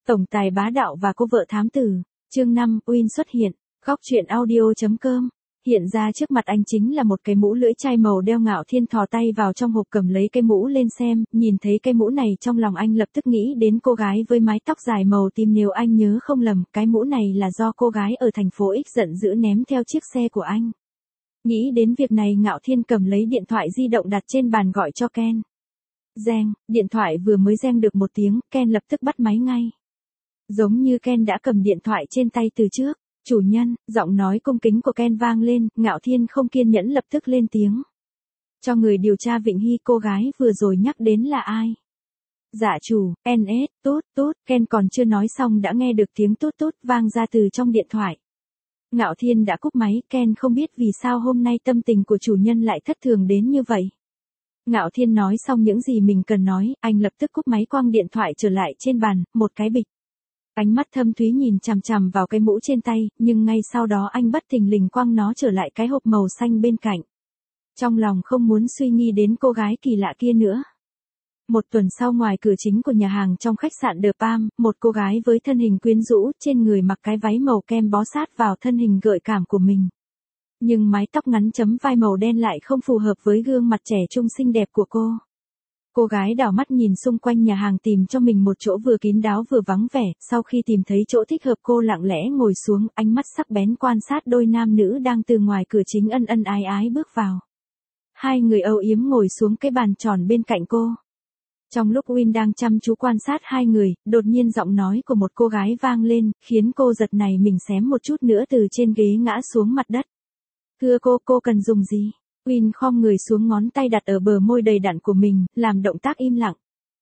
Tổng tài bá đạo và cô vợ thám tử. Chương 5, Win xuất hiện. Góc truyện audio.com. Hiện ra trước mặt anh chính là một cái mũ lưỡi chai màu đeo. Ngạo Thiên thò tay vào trong hộp cầm lấy cái mũ lên xem, nhìn thấy cái mũ này trong lòng anh lập tức nghĩ đến cô gái với mái tóc dài màu tím. Nếu anh nhớ không lầm, cái mũ này là do cô gái ở thành phố X giận dữ ném theo chiếc xe của anh. Nghĩ đến việc này, Ngạo Thiên cầm lấy điện thoại di động đặt trên bàn gọi cho Ken. Reng, điện thoại vừa mới reng được một tiếng, Ken lập tức bắt máy ngay. Giống như Ken đã cầm điện thoại trên tay từ trước. Chủ nhân, giọng nói cung kính của Ken vang lên, Ngạo Thiên không kiên nhẫn lập tức lên tiếng. Cho người điều tra Vịnh Hy, cô gái vừa rồi nhắc đến là ai? Dạ chủ, NS, tốt, tốt, Ken còn chưa nói xong đã nghe được tiếng tốt tốt vang ra từ trong điện thoại. Ngạo Thiên đã cúp máy, Ken không biết vì sao hôm nay tâm tình của chủ nhân lại thất thường đến như vậy. Ngạo Thiên nói xong những gì mình cần nói, anh lập tức cúp máy quăng điện thoại trở lại trên bàn, một cái bịch. Ánh mắt thâm thúy nhìn chằm chằm vào cái mũ trên tay, nhưng ngay sau đó anh bất thình lình quăng nó trở lại cái hộp màu xanh bên cạnh. Trong lòng không muốn suy nghĩ đến cô gái kỳ lạ kia nữa. Một tuần sau, ngoài cửa chính của nhà hàng trong khách sạn The Palm, một cô gái với thân hình quyến rũ, trên người mặc cái váy màu kem bó sát vào thân hình gợi cảm của mình. Nhưng mái tóc ngắn chấm vai màu đen lại không phù hợp với gương mặt trẻ trung xinh đẹp của cô. Cô gái đảo mắt nhìn xung quanh nhà hàng tìm cho mình một chỗ vừa kín đáo vừa vắng vẻ, sau khi tìm thấy chỗ thích hợp cô lặng lẽ ngồi xuống, ánh mắt sắc bén quan sát đôi nam nữ đang từ ngoài cửa chính ân ân ái ái bước vào. Hai người âu yếm ngồi xuống cái bàn tròn bên cạnh cô. Trong lúc Win đang chăm chú quan sát hai người, đột nhiên giọng nói của một cô gái vang lên, khiến cô giật nảy mình xém một chút nữa từ trên ghế ngã xuống mặt đất. Thưa cô cần dùng gì? Win khom người xuống, ngón tay đặt ở bờ môi đầy đặn của mình, làm động tác im lặng.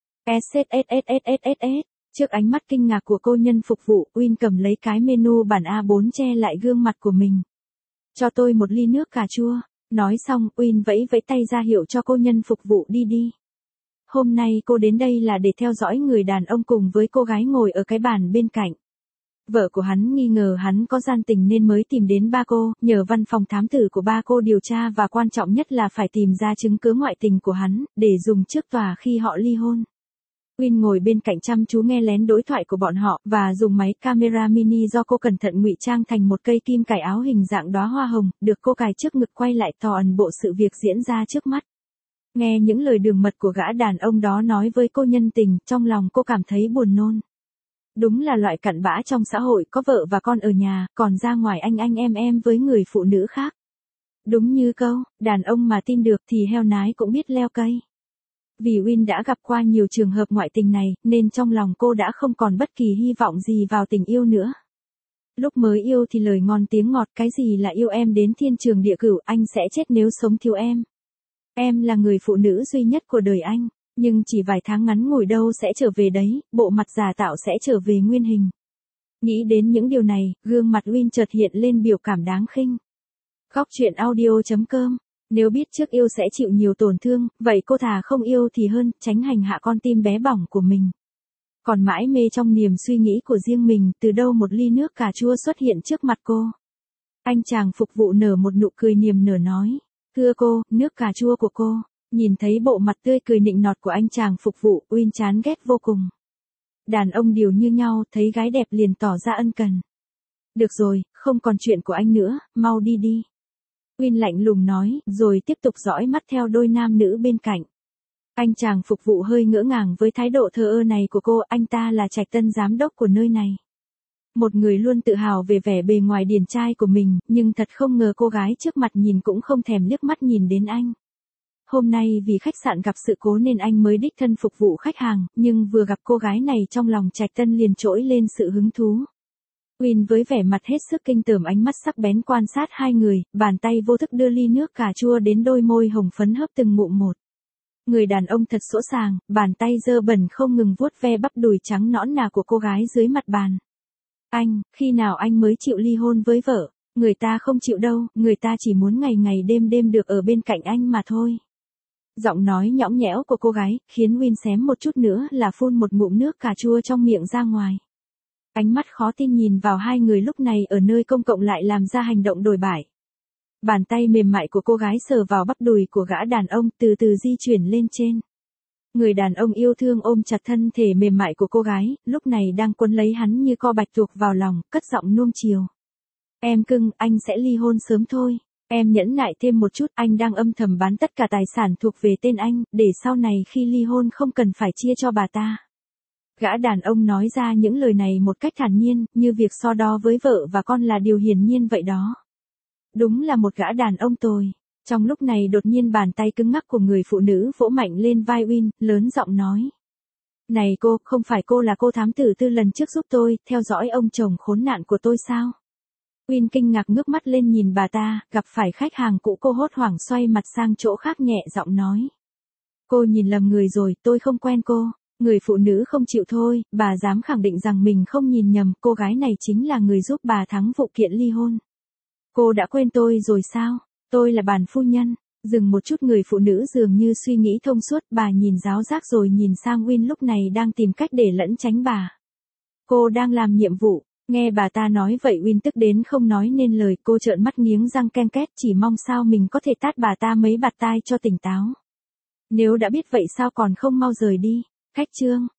SSSSSSS. Trước ánh mắt kinh ngạc của cô nhân phục vụ, Win cầm lấy cái menu bản A4 che lại gương mặt của mình. Cho tôi một ly nước cà chua. Nói xong, Win vẫy tay ra hiệu cho cô nhân phục vụ đi. Hôm nay cô đến đây là để theo dõi người đàn ông cùng với cô gái ngồi ở cái bàn bên cạnh. Vợ của hắn nghi ngờ hắn có gian tình nên mới tìm đến ba cô, nhờ văn phòng thám tử của ba cô điều tra và quan trọng nhất là phải tìm ra chứng cứ ngoại tình của hắn, để dùng trước tòa khi họ ly hôn. Win ngồi bên cạnh chăm chú nghe lén đối thoại của bọn họ, và dùng máy camera mini do cô cẩn thận ngụy trang thành một cây kim cài áo hình dạng đóa hoa hồng, được cô cài trước ngực quay lại toàn bộ sự việc diễn ra trước mắt. Nghe những lời đường mật của gã đàn ông đó nói với cô nhân tình, trong lòng cô cảm thấy buồn nôn. Đúng là loại cặn bã trong xã hội, có vợ và con ở nhà, còn ra ngoài anh em với người phụ nữ khác. Đúng như câu, đàn ông mà tin được thì heo nái cũng biết leo cây. Vì Win đã gặp qua nhiều trường hợp ngoại tình này, nên trong lòng cô đã không còn bất kỳ hy vọng gì vào tình yêu nữa. Lúc mới yêu thì lời ngon tiếng ngọt, cái gì là yêu em đến thiên trường địa cửu, anh sẽ chết nếu sống thiếu em. Em là người phụ nữ duy nhất của đời anh. Nhưng chỉ vài tháng ngắn ngủi đâu sẽ trở về đấy, bộ mặt giả tạo sẽ trở về nguyên hình. Nghĩ đến những điều này, gương mặt Win chợt hiện lên biểu cảm đáng khinh. Góc truyện audio.com. Nếu biết trước yêu sẽ chịu nhiều tổn thương, vậy cô thà không yêu thì hơn, tránh hành hạ con tim bé bỏng của mình. Còn mãi mê trong niềm suy nghĩ của riêng mình, từ đâu một ly nước cà chua xuất hiện trước mặt cô. Anh chàng phục vụ nở một nụ cười niềm nở nói. Thưa cô, nước cà chua của cô. Nhìn thấy bộ mặt tươi cười nịnh nọt của anh chàng phục vụ, Win chán ghét vô cùng. Đàn ông đều như nhau, thấy gái đẹp liền tỏ ra ân cần. Được rồi, không còn chuyện của anh nữa, mau đi. Win lạnh lùng nói, rồi tiếp tục dõi mắt theo đôi nam nữ bên cạnh. Anh chàng phục vụ hơi ngỡ ngàng với thái độ thờ ơ này của cô, anh ta là Trạch Tân giám đốc của nơi này. Một người luôn tự hào về vẻ bề ngoài điển trai của mình, nhưng thật không ngờ cô gái trước mặt nhìn cũng không thèm liếc mắt nhìn đến anh. Hôm nay vì khách sạn gặp sự cố nên anh mới đích thân phục vụ khách hàng, nhưng vừa gặp cô gái này trong lòng Trạch Tân liền trỗi lên sự hứng thú. Win với vẻ mặt hết sức kinh tởm, ánh mắt sắc bén quan sát hai người, bàn tay vô thức đưa ly nước cà chua đến đôi môi hồng phấn hớp từng ngụm một. Người đàn ông thật sỗ sàng, bàn tay dơ bẩn không ngừng vuốt ve bắp đùi trắng nõn nà của cô gái dưới mặt bàn. Anh, khi nào anh mới chịu ly hôn với vợ? Người ta không chịu đâu, người ta chỉ muốn ngày ngày đêm được ở bên cạnh anh mà thôi. Giọng nói nhõng nhẽo của cô gái, khiến Win xém một chút nữa là phun một ngụm nước cà chua trong miệng ra ngoài. Ánh mắt khó tin nhìn vào hai người lúc này ở nơi công cộng lại làm ra hành động đồi bại. Bàn tay mềm mại của cô gái sờ vào bắp đùi của gã đàn ông, từ từ di chuyển lên trên. Người đàn ông yêu thương ôm chặt thân thể mềm mại của cô gái, lúc này đang quấn lấy hắn như co bạch tuộc vào lòng, cất giọng nuông chiều. Em cưng, anh sẽ ly hôn sớm thôi. Em nhẫn nại thêm một chút, anh đang âm thầm bán tất cả tài sản thuộc về tên anh, để sau này khi ly hôn không cần phải chia cho bà ta. Gã đàn ông nói ra những lời này một cách thản nhiên, như việc so đo với vợ và con là điều hiển nhiên vậy đó. Đúng là một gã đàn ông tồi. Trong lúc này đột nhiên bàn tay cứng ngắc của người phụ nữ vỗ mạnh lên vai Win, lớn giọng nói. Này cô, không phải cô là cô thám tử tư lần trước giúp tôi, theo dõi ông chồng khốn nạn của tôi sao? Win kinh ngạc ngước mắt lên nhìn bà ta, gặp phải khách hàng cũ cô hốt hoảng xoay mặt sang chỗ khác nhẹ giọng nói. Cô nhìn lầm người rồi, tôi không quen cô. Người phụ nữ không chịu thôi, bà dám khẳng định rằng mình không nhìn nhầm, cô gái này chính là người giúp bà thắng vụ kiện ly hôn. Cô đã quên tôi rồi sao? Tôi là bản phu nhân. Dừng một chút, người phụ nữ dường như suy nghĩ thông suốt, bà nhìn giáo giác rồi nhìn sang Win lúc này đang tìm cách để lẩn tránh bà. Cô đang làm nhiệm vụ. Nghe bà ta nói vậy Win tức đến không nói nên lời, cô trợn mắt nghiến răng ken két, chỉ mong sao mình có thể tát bà ta mấy bạt tai cho tỉnh táo. Nếu đã biết vậy sao còn không mau rời đi. Khách trương.